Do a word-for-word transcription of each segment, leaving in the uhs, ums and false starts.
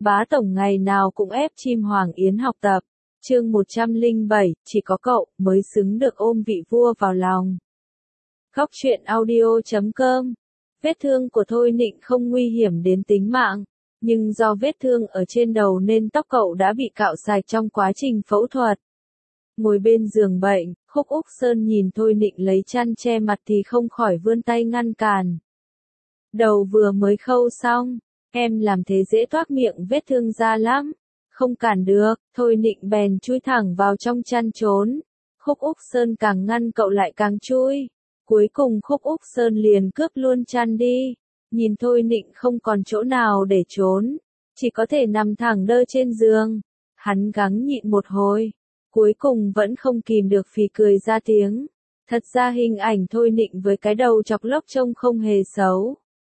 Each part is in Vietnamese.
Bá tổng ngày nào cũng ép chim Hoàng Yến học tập. Chương một trăm lẻ bảy, chỉ có cậu mới xứng được ôm vị vua vào lòng. Góc truyện audio chấm com. Vết thương của Thôi Nịnh không nguy hiểm đến tính mạng, nhưng do vết thương ở trên đầu nên tóc cậu đã bị cạo sạch trong quá trình phẫu thuật. Ngồi bên giường bệnh, Khúc Úc Sơn nhìn Thôi Nịnh lấy chăn che mặt thì không khỏi vươn tay ngăn cản. Đầu vừa mới khâu xong, em làm thế dễ toác miệng vết thương ra lắm. Không cản được, Thôi Nịnh bèn chui thẳng vào trong chăn trốn. Khúc Úc Sơn càng ngăn cậu lại càng chui. Cuối cùng Khúc Úc Sơn liền cướp luôn chăn đi. Nhìn Thôi Nịnh không còn chỗ nào để trốn, chỉ có thể nằm thẳng đơ trên giường. Hắn gắng nhịn một hồi, cuối cùng vẫn không kìm được phì cười ra tiếng. Thật ra hình ảnh Thôi Nịnh với cái đầu chọc lốc trông không hề xấu.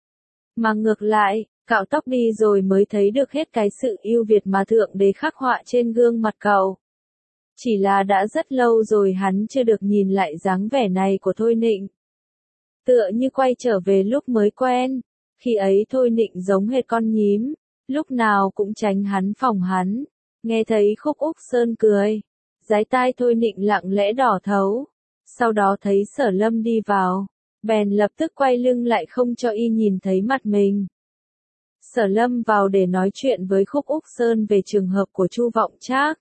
Mà ngược lại, cạo tóc đi rồi mới thấy được hết cái sự ưu việt mà Thượng Đế khắc họa trên gương mặt cậu. Chỉ là đã rất lâu rồi hắn chưa được nhìn lại dáng vẻ này của Thôi Nịnh. Tựa như quay trở về lúc mới quen, khi ấy Thôi Nịnh giống hệt con nhím, lúc nào cũng tránh hắn phòng hắn. Nghe thấy Khúc Úc Sơn cười, dái tai Thôi Nịnh lặng lẽ đỏ thấu. Sau đó thấy Sở Lâm đi vào, bèn lập tức quay lưng lại không cho y nhìn thấy mặt mình. Sở Lâm vào để nói chuyện với Khúc Úc Sơn về trường hợp của Chu Vọng Trác.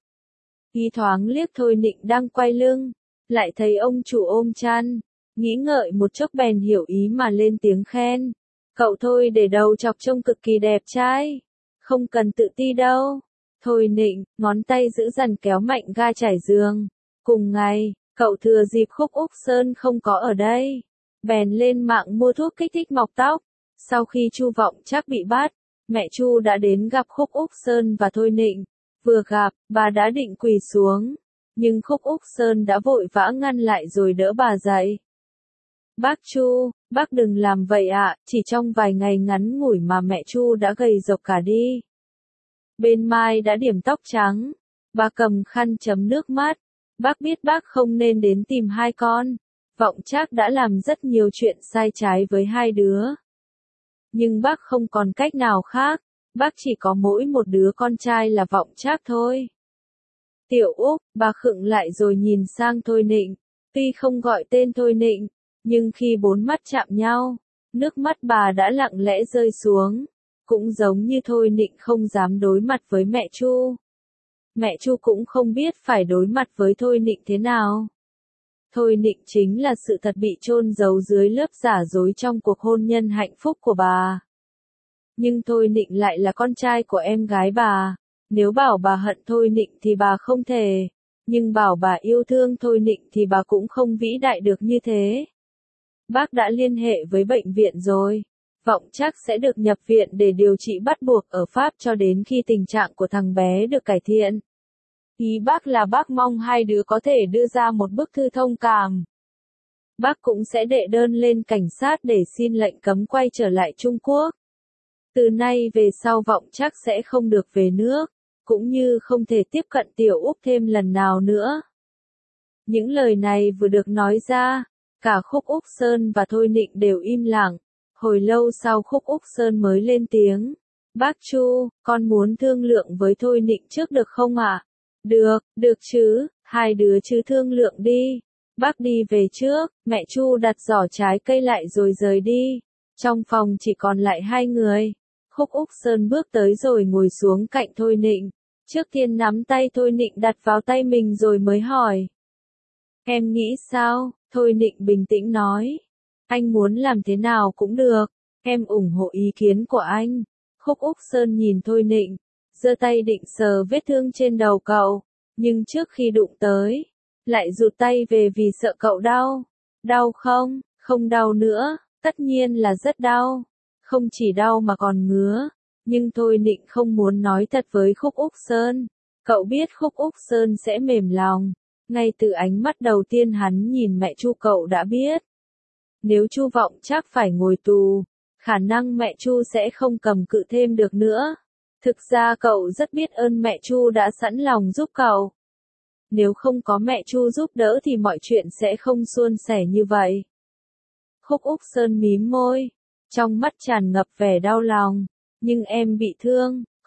Y thoáng liếc Thôi Nịnh đang quay lưng, lại thấy ông chủ ôm chăn, nghĩ ngợi một chốc bèn hiểu ý mà lên tiếng khen. Cậu Thôi để đầu chọc trông cực kỳ đẹp trai, không cần tự ti đâu. Thôi Nịnh, ngón tay giữ dằn kéo mạnh ga trải giường. Cùng ngày, cậu thừa dịp Khúc Úc Sơn không có ở đây, bèn lên mạng mua thuốc kích thích mọc tóc. Sau khi Chu Vọng Trác bị bắt, mẹ Chu đã đến gặp Khúc Úc Sơn và Thôi Nịnh. Vừa gặp, bà đã định quỳ xuống, nhưng Khúc Úc Sơn đã vội vã ngăn lại rồi đỡ bà dậy. Bác Chu, bác đừng làm vậy ạ, chỉ trong vài ngày ngắn ngủi mà mẹ Chu đã gầy rộc cả đi. Bên Mai đã điểm tóc trắng, bà cầm khăn chấm nước mắt. Bác biết bác không nên đến tìm hai con. Vọng Trác đã làm rất nhiều chuyện sai trái với hai đứa. Nhưng bác không còn cách nào khác, bác chỉ có mỗi một đứa con trai là Vọng Trác thôi. Tiểu Úc, bà khựng lại rồi nhìn sang Thôi Nịnh, tuy không gọi tên Thôi Nịnh, nhưng khi bốn mắt chạm nhau, nước mắt bà đã lặng lẽ rơi xuống, cũng giống như Thôi Nịnh không dám đối mặt với mẹ Chu. Mẹ Chu cũng không biết phải đối mặt với Thôi Nịnh thế nào. Thôi Nịnh chính là sự thật bị chôn giấu dưới lớp giả dối trong cuộc hôn nhân hạnh phúc của bà. Nhưng Thôi Nịnh lại là con trai của em gái bà. Nếu bảo bà hận Thôi Nịnh thì bà không thể, nhưng bảo bà yêu thương Thôi Nịnh thì bà cũng không vĩ đại được như thế. Bác đã liên hệ với bệnh viện rồi. Vọng Trác sẽ được nhập viện để điều trị bắt buộc ở Pháp cho đến khi tình trạng của thằng bé được cải thiện. Ý bác là bác mong hai đứa có thể đưa ra một bức thư thông cảm. Bác cũng sẽ đệ đơn lên cảnh sát để xin lệnh cấm quay trở lại Trung Quốc. Từ nay về sau Vọng Trác sẽ không được về nước, cũng như không thể tiếp cận Tiểu Úc thêm lần nào nữa. Những lời này vừa được nói ra, cả Khúc Úc Sơn và Thôi Nịnh đều im lặng. Hồi lâu sau Khúc Úc Sơn mới lên tiếng. Bác Chu, con muốn thương lượng với Thôi Nịnh trước được không ạ? Được, được chứ, hai đứa chứ thương lượng đi. Bác đi về trước. Mẹ Chu đặt giỏ trái cây lại rồi rời đi. Trong phòng chỉ còn lại hai người. Khúc Úc Sơn bước tới rồi ngồi xuống cạnh Thôi Nịnh. Trước tiên nắm tay Thôi Nịnh đặt vào tay mình rồi mới hỏi. Em nghĩ sao? Thôi Nịnh bình tĩnh nói. Anh muốn làm thế nào cũng được. Em ủng hộ ý kiến của anh. Khúc Úc Sơn nhìn Thôi Nịnh, giơ tay định sờ vết thương trên đầu cậu, nhưng trước khi đụng tới, lại rụt tay về vì sợ cậu đau. Đau không? Không đau nữa, tất nhiên là rất đau. Không chỉ đau mà còn ngứa, nhưng Thôi Nịnh không muốn nói thật với Khúc Úc Sơn. Cậu biết Khúc Úc Sơn sẽ mềm lòng, ngay từ ánh mắt đầu tiên hắn nhìn mẹ Chu cậu đã biết. Nếu Chu Vọng Trác phải ngồi tù, khả năng mẹ Chu sẽ không cầm cự thêm được nữa. Thực ra cậu rất biết ơn mẹ Chu đã sẵn lòng giúp cậu. Nếu không có mẹ Chu giúp đỡ thì mọi chuyện sẽ không suôn sẻ như vậy. Khúc Úc Sơn mím môi, trong mắt tràn ngập vẻ đau lòng. Nhưng em bị thương,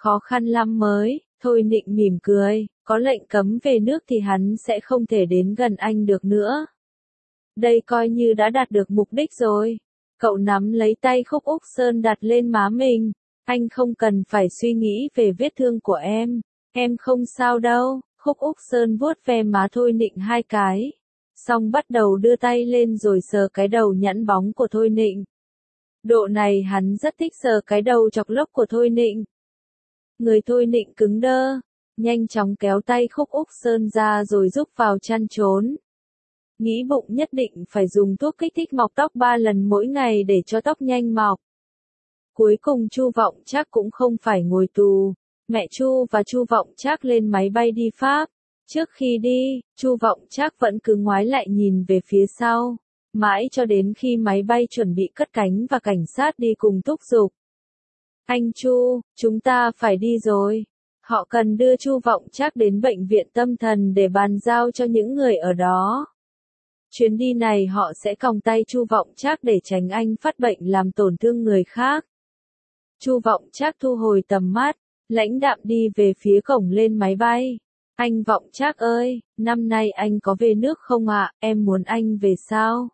Khó khăn lắm mới, Thôi Nịnh mỉm cười, có lệnh cấm về nước thì hắn sẽ không thể đến gần anh được nữa. Đây coi như đã đạt được mục đích rồi. Cậu nắm lấy tay Khúc Úc Sơn đặt lên má mình. Anh không cần phải suy nghĩ về vết thương của em. Em không sao đâu. Khúc Úc Sơn vuốt ve má Thôi Nịnh hai cái. Xong bắt đầu đưa tay lên rồi sờ cái đầu nhẵn bóng của Thôi Nịnh. Độ này hắn rất thích sờ cái đầu chọc lốc của Thôi Nịnh. Người Thôi Nịnh cứng đơ. Nhanh chóng kéo tay Khúc Úc Sơn ra rồi rúc vào chăn trốn. Nghĩ bụng nhất định phải dùng thuốc kích thích mọc tóc ba lần mỗi ngày để cho tóc nhanh mọc. Cuối cùng Chu Vọng Trác cũng không phải ngồi tù. Mẹ Chu và Chu Vọng Trác lên máy bay đi Pháp. Trước khi đi, Chu Vọng Trác vẫn cứ ngoái lại nhìn về phía sau. Mãi cho đến khi máy bay chuẩn bị cất cánh và cảnh sát đi cùng thúc giục. Anh Chu, chúng ta phải đi rồi. Họ cần đưa Chu Vọng Trác đến bệnh viện tâm thần để bàn giao cho những người ở đó. Chuyến đi này họ sẽ còng tay Chu Vọng Trác để tránh anh phát bệnh làm tổn thương người khác. Chu Vọng Trác thu hồi tầm mắt, lãnh đạm đi về phía cổng lên máy bay. Anh Vọng Trác ơi, năm nay anh có về nước không ạ? Em muốn anh về sao?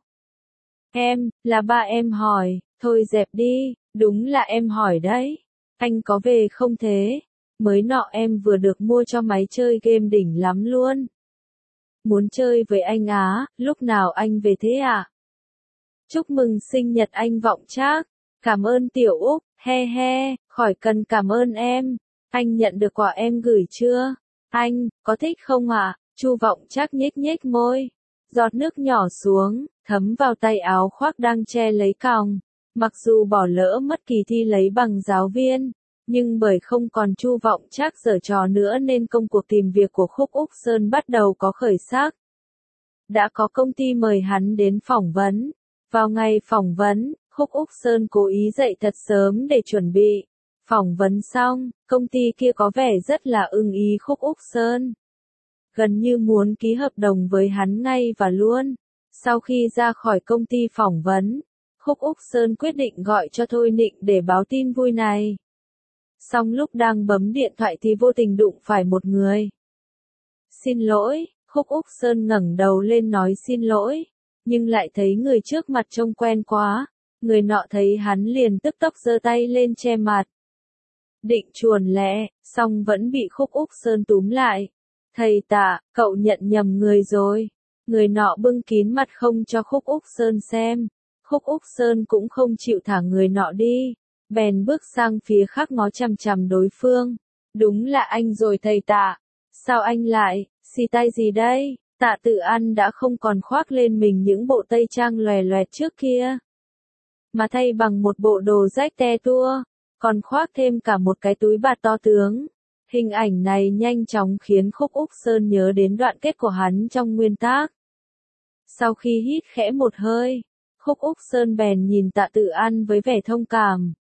Em, là ba em hỏi, thôi dẹp đi, đúng là em hỏi đấy. Anh có về không thế? Mới nọ em vừa được mua cho máy chơi game đỉnh lắm luôn. Muốn chơi với anh á, lúc nào anh về thế ạ? À? Chúc mừng sinh nhật anh Vọng Trác. Cảm ơn Tiểu Úc, he he, khỏi cần cảm ơn em. Anh nhận được quà em gửi chưa? Anh, có thích không ạ? À? Chu Vọng Trác nhếch nhếch môi. Giọt nước nhỏ xuống, thấm vào tay áo khoác đang che lấy còng. Mặc dù bỏ lỡ mất kỳ thi lấy bằng giáo viên, nhưng bởi không còn Chu Vọng Trác giở trò nữa nên công cuộc tìm việc của Khúc Úc Sơn bắt đầu có khởi sắc. Đã có công ty mời hắn đến phỏng vấn. Vào ngày phỏng vấn, Khúc Úc Sơn cố ý dậy thật sớm để chuẩn bị. Phỏng vấn xong, công ty kia có vẻ rất là ưng ý Khúc Úc Sơn. Gần như muốn ký hợp đồng với hắn ngay và luôn. Sau khi ra khỏi công ty phỏng vấn, Khúc Úc Sơn quyết định gọi cho Thôi Nịnh để báo tin vui này. Xong lúc đang bấm điện thoại thì vô tình đụng phải một người. Xin lỗi, Khúc Úc Sơn ngẩng đầu lên nói xin lỗi, nhưng lại thấy người trước mặt trông quen quá. Người nọ thấy hắn liền tức tốc giơ tay lên che mặt. Định chuồn lẹ, xong vẫn bị Khúc Úc Sơn túm lại. Thầy Tạ, cậu nhận nhầm người rồi. Người nọ bưng kín mặt không cho Khúc Úc Sơn xem. Khúc Úc Sơn cũng không chịu thả người nọ đi. Bèn bước sang phía khác ngó chằm chằm đối phương. Đúng là anh rồi thầy Tạ. Sao anh lại, xì tay gì đây? Tạ Tự An đã không còn khoác lên mình những bộ tây trang lòe loẹt trước kia, mà thay bằng một bộ đồ rách te tua, còn khoác thêm cả một cái túi bạt to tướng. Hình ảnh này nhanh chóng khiến Khúc Úc Sơn nhớ đến đoạn kết của hắn trong nguyên tác. Sau khi hít khẽ một hơi, Khúc Úc Sơn bèn nhìn Tạ Tự An với vẻ thông cảm.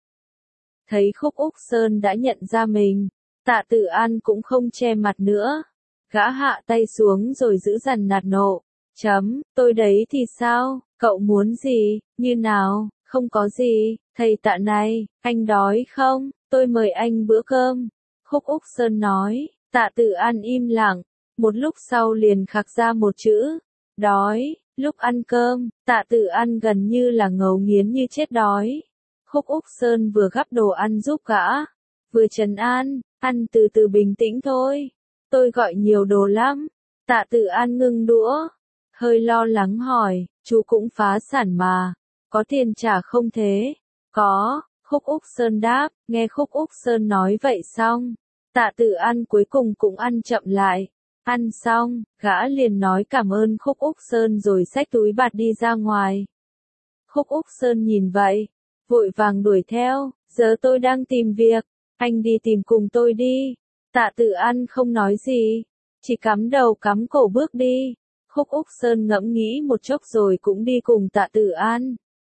Thấy Khúc Úc Sơn đã nhận ra mình, Tạ Tự An cũng không che mặt nữa. Gã hạ tay xuống rồi giữ dằn nạt nộ. Chấm, tôi đấy thì sao, cậu muốn gì, như nào, không có gì, thầy Tạ này, anh đói không, tôi mời anh bữa cơm. Khúc Úc Sơn nói, Tạ Tự An im lặng, một lúc sau liền khạc ra một chữ, đói. Lúc ăn cơm, Tạ Tự An gần như là ngấu nghiến như chết đói. Khúc Úc Sơn vừa gắp đồ ăn giúp gã, vừa trấn an, ăn từ từ bình tĩnh thôi. Tôi gọi nhiều đồ lắm. Tạ Tự An ngưng đũa, hơi lo lắng hỏi, chú cũng phá sản mà, có tiền trả không thế? Có, Khúc Úc Sơn đáp. Nghe Khúc Úc Sơn nói vậy xong, Tạ Tự An cuối cùng cũng ăn chậm lại. Ăn xong, gã liền nói cảm ơn Khúc Úc Sơn rồi xách túi bạt đi ra ngoài. Khúc Úc Sơn nhìn vậy, vội vàng đuổi theo, giờ tôi đang tìm việc, anh đi tìm cùng tôi đi. Tạ Tự An không nói gì, chỉ cắm đầu cắm cổ bước đi. Khúc Úc Sơn ngẫm nghĩ một chốc rồi cũng đi cùng Tạ Tự An.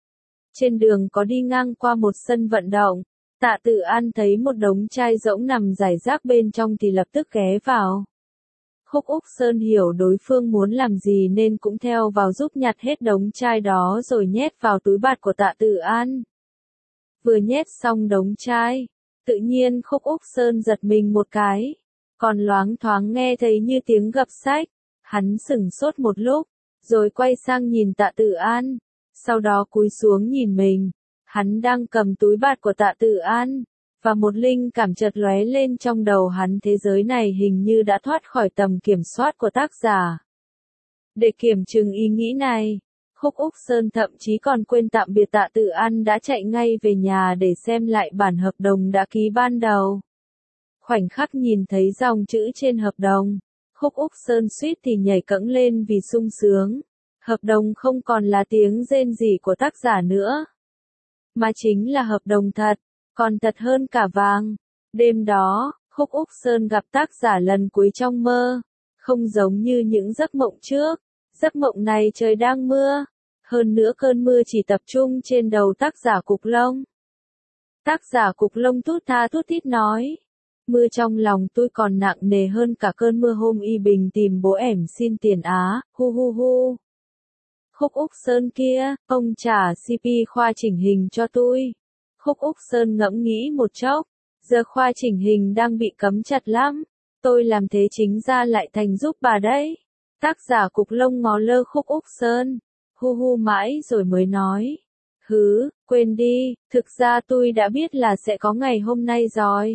Trên đường có đi ngang qua một sân vận động, Tạ Tự An thấy một đống chai rỗng nằm rải rác bên trong thì lập tức ghé vào. Khúc Úc Sơn hiểu đối phương muốn làm gì nên cũng theo vào giúp nhặt hết đống chai đó rồi nhét vào túi bạt của Tạ Tự An. Vừa nhét xong đống chai, Tự nhiên Khúc Úc Sơn giật mình một cái, còn loáng thoáng nghe thấy như tiếng gập sách. Hắn sửng sốt một lúc, rồi quay sang nhìn Tạ Tự An, sau đó cúi xuống nhìn mình. Hắn đang cầm túi bạt của Tạ Tự An, và một linh cảm chợt lóe lên trong đầu hắn, thế giới này hình như đã thoát khỏi tầm kiểm soát của tác giả. Để kiểm chứng ý nghĩ này, Khúc Úc Sơn thậm chí còn quên tạm biệt Tạ Tự An, đã chạy ngay về nhà để xem lại bản hợp đồng đã ký ban đầu. Khoảnh khắc nhìn thấy dòng chữ trên hợp đồng, Khúc Úc Sơn suýt thì nhảy cẫng lên vì sung sướng. Hợp đồng không còn là tiếng rên rỉ của tác giả nữa, mà chính là hợp đồng thật, còn thật hơn cả vàng. Đêm đó, Khúc Úc Sơn gặp tác giả lần cuối trong mơ, không giống như những giấc mộng trước. Giấc mộng này trời đang mưa, hơn nữa cơn mưa chỉ tập trung trên đầu tác giả Cục Lông. Tác giả Cục Lông thút tha thút thít nói, mưa trong lòng tôi còn nặng nề hơn cả cơn mưa hôm Y Bình tìm bố ẻm xin tiền Á, hu hu hu. Khúc Úc Sơn kia, ông trả xê pê khoa chỉnh hình cho tôi. Khúc Úc Sơn ngẫm nghĩ một chốc, giờ khoa chỉnh hình đang bị cấm chặt lắm, tôi làm thế chính ra lại thành giúp bà đấy. Tác giả Cục Lông ngó lơ Khúc Úc Sơn, hu hu mãi rồi mới nói, hứ, quên đi, thực ra tôi đã biết là sẽ có ngày hôm nay rồi.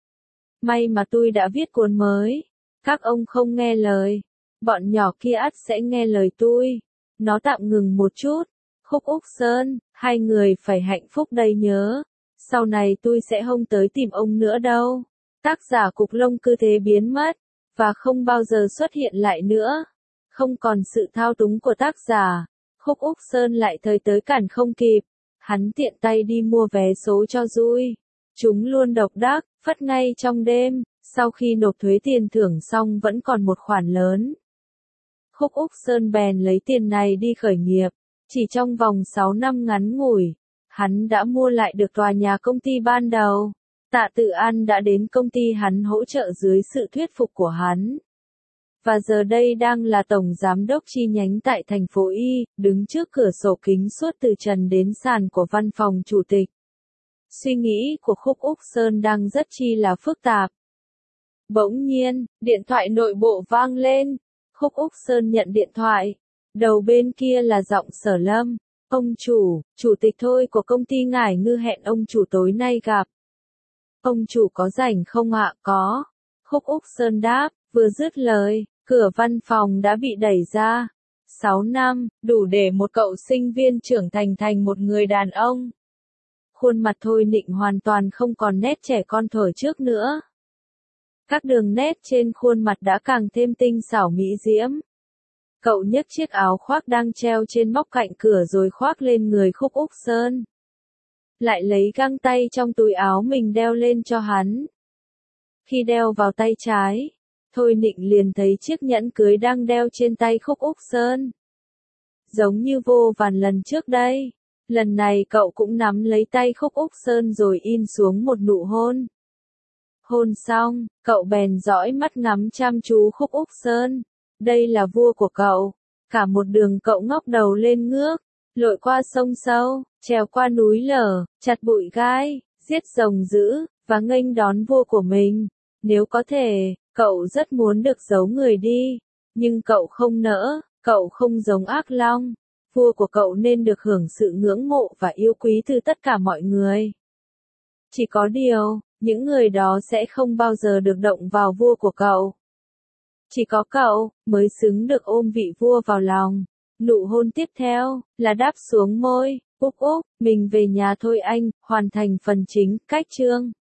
May mà tôi đã viết cuốn mới, các ông không nghe lời, bọn nhỏ kia ắt sẽ nghe lời tôi. Nó tạm ngừng một chút, Khúc Úc Sơn, hai người phải hạnh phúc đây nhớ, sau này tôi sẽ không tới tìm ông nữa đâu. Tác giả Cục Lông cứ thế biến mất, và không bao giờ xuất hiện lại nữa. Không còn sự thao túng của tác giả, Khúc Úc Sơn lại thời tới cản không kịp. Hắn tiện tay đi mua vé số cho vui. Chúng luôn độc đắc, phất ngay trong đêm, sau khi nộp thuế tiền thưởng xong vẫn còn một khoản lớn. Khúc Úc Sơn bèn lấy tiền này đi khởi nghiệp. Chỉ trong vòng sáu năm ngắn ngủi, hắn đã mua lại được tòa nhà công ty ban đầu. Tạ Tự An đã đến công ty hắn hỗ trợ dưới sự thuyết phục của hắn. Và giờ đây đang là tổng giám đốc chi nhánh tại thành phố Y, đứng trước cửa sổ kính suốt từ trần đến sàn của văn phòng chủ tịch. Suy nghĩ của Khúc Úc Sơn đang rất chi là phức tạp. Bỗng nhiên, điện thoại nội bộ vang lên. Khúc Úc Sơn nhận điện thoại. Đầu bên kia là giọng Sở Lâm. Ông chủ, chủ tịch thôi của công ty ngải ngư hẹn ông chủ tối nay gặp. Ông chủ có rảnh không ạ? Có. Khúc Úc Sơn đáp, vừa dứt lời, cửa văn phòng đã bị đẩy ra. Sáu năm, đủ để một cậu sinh viên trưởng thành thành một người đàn ông. Khuôn mặt Thôi Nịnh hoàn toàn không còn nét trẻ con thuở trước nữa. Các đường nét trên khuôn mặt đã càng thêm tinh xảo mỹ diễm. Cậu nhấc chiếc áo khoác đang treo trên móc cạnh cửa rồi khoác lên người Khúc Úc Sơn. Lại lấy găng tay trong túi áo mình đeo lên cho hắn. Khi đeo vào tay trái, Thôi Nịnh liền thấy chiếc nhẫn cưới đang đeo trên tay Khúc Úc Sơn. Giống như vô vàn lần trước đây, lần này cậu cũng nắm lấy tay Khúc Úc Sơn rồi in xuống một nụ hôn. Hôn xong, cậu bèn dõi mắt ngắm chăm chú Khúc Úc Sơn. Đây là vua của cậu. Cả một đường cậu ngóc đầu lên ngước, lội qua sông sâu, trèo qua núi lở, chặt bụi gai, giết rồng dữ, và nghênh đón vua của mình. Nếu có thể, cậu rất muốn được giấu người đi, nhưng cậu không nỡ, cậu không giống ác long. Vua của cậu nên được hưởng sự ngưỡng mộ và yêu quý từ tất cả mọi người. Chỉ có điều, những người đó sẽ không bao giờ được động vào vua của cậu. Chỉ có cậu mới xứng được ôm vị vua vào lòng. Nụ hôn tiếp theo là đáp xuống môi. Úc Úc, mình về nhà thôi anh, hoàn thành phần chính, cách chương.